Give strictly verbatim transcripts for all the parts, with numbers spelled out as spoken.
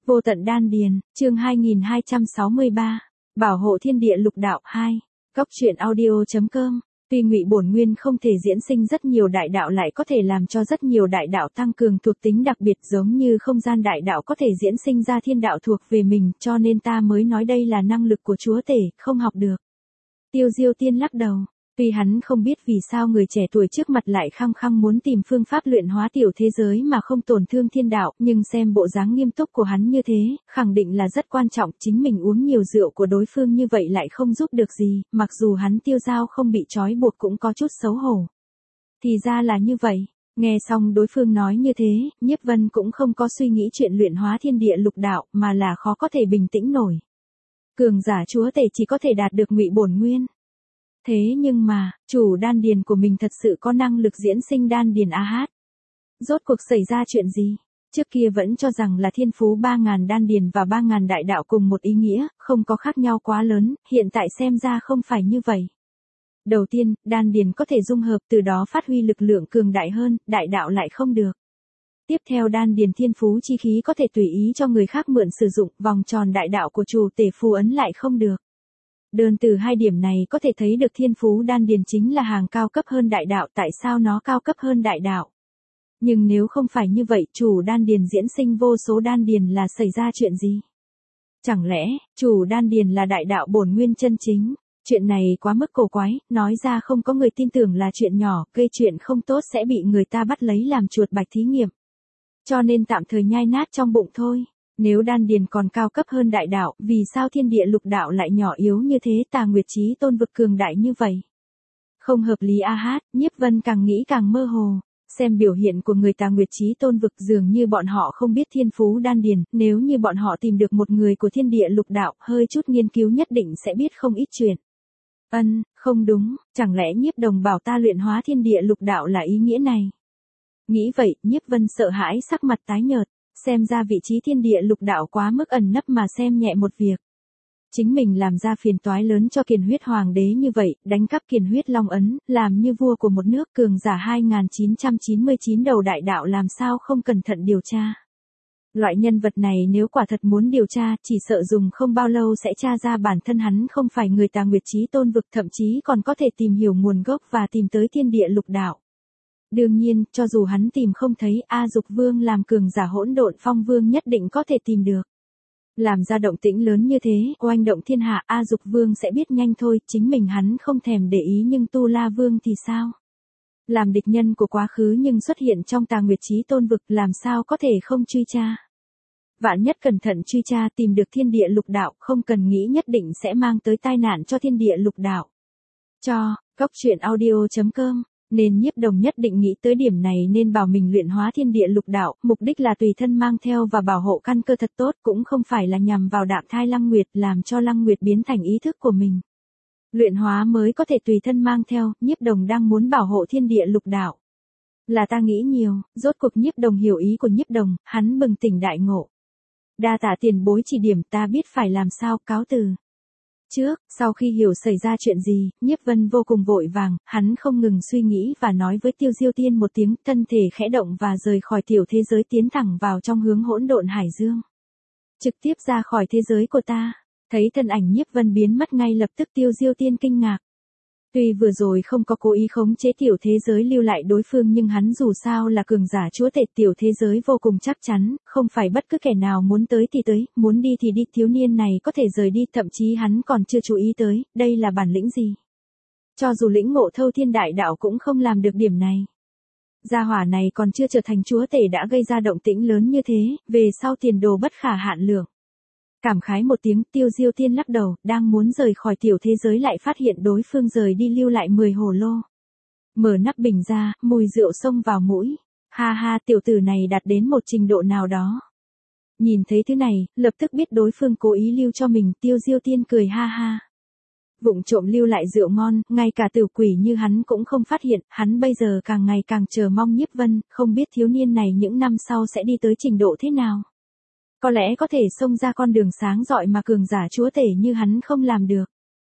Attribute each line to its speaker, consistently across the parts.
Speaker 1: Vô tận đan điền, chương hai nghìn hai trăm sáu mươi ba, bảo hộ thiên địa lục đạo hai, góc truyện audio.com. Tuy Ngụy Bổn Nguyên không thể diễn sinh rất nhiều đại đạo lại có thể làm cho rất nhiều đại đạo tăng cường thuộc tính đặc biệt giống như không gian đại đạo có thể diễn sinh ra thiên đạo thuộc về mình, cho nên ta mới nói đây là năng lực của chúa tể, không học được. Tiêu Diêu Tiên lắc đầu. Tuy hắn không biết vì sao người trẻ tuổi trước mặt lại khăng khăng muốn tìm phương pháp luyện hóa tiểu thế giới mà không tổn thương thiên đạo, nhưng xem bộ dáng nghiêm túc của hắn như thế, khẳng định là rất quan trọng, chính mình uống nhiều rượu của đối phương như vậy lại không giúp được gì, mặc dù hắn Tiêu Giao không bị trói buộc cũng có chút xấu hổ. Thì ra là như vậy, nghe xong đối phương nói như thế, Nhiếp Vân cũng không có suy nghĩ chuyện luyện hóa thiên địa lục đạo, mà là khó có thể bình tĩnh nổi. Cường giả chúa tể chỉ có thể đạt được Ngụy Bổn Nguyên. Thế nhưng mà, chủ đan điền của mình thật sự có năng lực diễn sinh đan điền a hát. Rốt cuộc xảy ra chuyện gì? Trước kia vẫn cho rằng là thiên phú ba ngàn đan điền và ba ngàn đại đạo cùng một ý nghĩa, không có khác nhau quá lớn, hiện tại xem ra không phải như vậy. Đầu tiên, đan điền có thể dung hợp từ đó phát huy lực lượng cường đại hơn, đại đạo lại không được. Tiếp theo đan điền thiên phú chi khí có thể tùy ý cho người khác mượn sử dụng, vòng tròn đại đạo của chủ tể phù ấn lại không được. Đơn từ hai điểm này có thể thấy được thiên phú đan điền chính là hàng cao cấp hơn đại đạo, tại sao nó cao cấp hơn đại đạo. Nhưng nếu không phải như vậy, chủ đan điền diễn sinh vô số đan điền là xảy ra chuyện gì? Chẳng lẽ, chủ đan điền là đại đạo bổn nguyên chân chính? Chuyện này quá mức cổ quái, nói ra không có người tin tưởng là chuyện nhỏ, gây chuyện không tốt sẽ bị người ta bắt lấy làm chuột bạch thí nghiệm. Cho nên tạm thời nhai nát trong bụng thôi. Nếu đan điền còn cao cấp hơn đại đạo, vì sao thiên địa lục đạo lại nhỏ yếu như thế, Tà Nguyệt Chí Tôn vực cường đại như vậy? Không hợp lý a hát, Nhiếp Vân càng nghĩ càng mơ hồ. Xem biểu hiện của người Tà Nguyệt Chí Tôn vực dường như bọn họ không biết thiên phú đan điền, nếu như bọn họ tìm được một người của thiên địa lục đạo, hơi chút nghiên cứu nhất định sẽ biết không ít chuyện. Ân, không đúng, chẳng lẽ Nhiếp Đồng bảo ta luyện hóa thiên địa lục đạo là ý nghĩa này? Nghĩ vậy, Nhiếp Vân sợ hãi sắc mặt tái nhợt. Xem ra vị trí thiên địa lục đạo quá mức ẩn nấp mà xem nhẹ một việc. Chính mình làm ra phiền toái lớn cho Kiền Huyết Hoàng đế như vậy, đánh cắp Kiền Huyết Long ấn, làm như vua của một nước cường giả hai nghìn chín trăm chín mươi chín đầu đại đạo làm sao không cẩn thận điều tra. Loại nhân vật này nếu quả thật muốn điều tra, chỉ sợ dùng không bao lâu sẽ tra ra bản thân hắn không phải người Tà Nguyệt Chí Tôn vực, thậm chí còn có thể tìm hiểu nguồn gốc và tìm tới thiên địa lục đạo. Đương nhiên, cho dù hắn tìm không thấy, A Dục Vương làm cường giả hỗn độn phong vương nhất định có thể tìm được. Làm ra động tĩnh lớn như thế, oanh động thiên hạ, A Dục Vương sẽ biết nhanh thôi, chính mình hắn không thèm để ý nhưng Tu La Vương thì sao? Làm địch nhân của quá khứ nhưng xuất hiện trong Tà Nguyệt Chí Tôn vực, làm sao có thể không truy tra? Vạn nhất cẩn thận truy tra tìm được thiên địa lục đạo, không cần nghĩ nhất định sẽ mang tới tai nạn cho thiên địa lục đạo. Cho, góc truyện audio.com. Nên Nhiếp Đồng nhất định nghĩ tới điểm này nên bảo mình luyện hóa thiên địa lục đạo, mục đích là tùy thân mang theo và bảo hộ căn cơ thật tốt, cũng không phải là nhằm vào đạm thai Lăng Nguyệt làm cho Lăng Nguyệt biến thành ý thức của mình. Luyện hóa mới có thể tùy thân mang theo, Nhiếp Đồng đang muốn bảo hộ thiên địa lục đạo. Là ta nghĩ nhiều, rốt cuộc Nhiếp Đồng hiểu ý của Nhiếp Đồng, hắn bừng tỉnh đại ngộ. Đa tạ tiền bối chỉ điểm, ta biết phải làm sao, cáo từ. Trước, sau khi hiểu xảy ra chuyện gì, Nhiếp Vân vô cùng vội vàng, hắn không ngừng suy nghĩ và nói với Tiêu Diêu Tiên một tiếng, thân thể khẽ động và rời khỏi tiểu thế giới tiến thẳng vào trong hướng hỗn độn hải dương. Trực tiếp ra khỏi thế giới của ta, thấy thân ảnh Nhiếp Vân biến mất ngay lập tức Tiêu Diêu Tiên kinh ngạc. Tuy vừa rồi không có cố ý khống chế tiểu thế giới lưu lại đối phương nhưng hắn dù sao là cường giả chúa tể tiểu thế giới vô cùng chắc chắn, không phải bất cứ kẻ nào muốn tới thì tới, muốn đi thì đi, thiếu niên này có thể rời đi, thậm chí hắn còn chưa chú ý tới, đây là bản lĩnh gì. Cho dù lĩnh ngộ thâu thiên đại đạo cũng không làm được điểm này. Gia hỏa này còn chưa trở thành chúa tể đã gây ra động tĩnh lớn như thế, về sau tiền đồ bất khả hạn lượng. Cảm khái một tiếng, Tiêu Diêu Tiên lắc đầu, đang muốn rời khỏi tiểu thế giới lại phát hiện đối phương rời đi lưu lại mười hồ lô. Mở nắp bình ra, mùi rượu xông vào mũi. Ha ha, tiểu tử này đạt đến một trình độ nào đó. Nhìn thấy thứ này, lập tức biết đối phương cố ý lưu cho mình, Tiêu Diêu Tiên cười ha ha. Vụng trộm lưu lại rượu ngon, ngay cả tiểu quỷ như hắn cũng không phát hiện, hắn bây giờ càng ngày càng chờ mong Nhiếp Vân, không biết thiếu niên này những năm sau sẽ đi tới trình độ thế nào. Có lẽ có thể xông ra con đường sáng rọi mà cường giả chúa tể như hắn không làm được.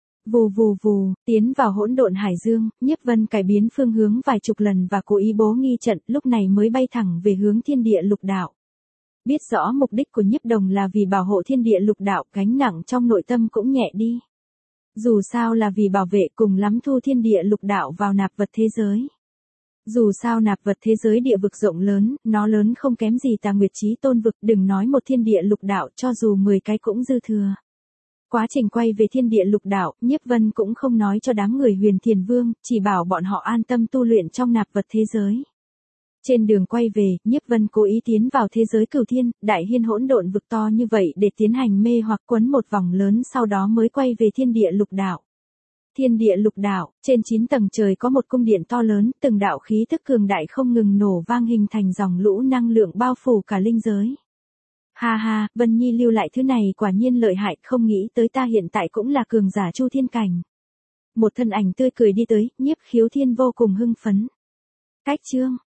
Speaker 1: Vù vù vù, tiến vào hỗn độn hải dương, Nhiếp Vân cải biến phương hướng vài chục lần và cố ý bố nghi trận, lúc này mới bay thẳng về hướng thiên địa lục đạo. Biết rõ mục đích của Nhiếp Đồng là vì bảo hộ thiên địa lục đạo, gánh nặng trong nội tâm cũng nhẹ đi. Dù sao là vì bảo vệ, cùng lắm thu thiên địa lục đạo vào nạp vật thế giới. Dù sao nạp vật thế giới địa vực rộng lớn, nó lớn không kém gì Tà Nguyệt Chí Tôn vực, đừng nói một thiên địa lục đạo, cho dù mười cái cũng dư thừa. Quá trình quay về thiên địa lục đạo, Nhiếp Vân cũng không nói cho đám người Huyền Thiền Vương, chỉ bảo bọn họ an tâm tu luyện trong nạp vật thế giới. Trên đường quay về, Nhiếp Vân cố ý tiến vào thế giới Cửu Thiên, đại hiên hỗn độn vực to như vậy để tiến hành mê hoặc quấn một vòng lớn, sau đó mới quay về thiên địa lục đạo. Thiên địa lục đạo, trên chín tầng trời có một cung điện to lớn, từng đạo khí tức cường đại không ngừng nổ vang hình thành dòng lũ năng lượng bao phủ cả linh giới. Ha ha, Vân Nhi lưu lại thứ này quả nhiên lợi hại, không nghĩ tới ta hiện tại cũng là cường giả Chu Thiên cảnh. Một thân ảnh tươi cười đi tới, Nhiếp Khiếu Thiên vô cùng hưng phấn. Cách chương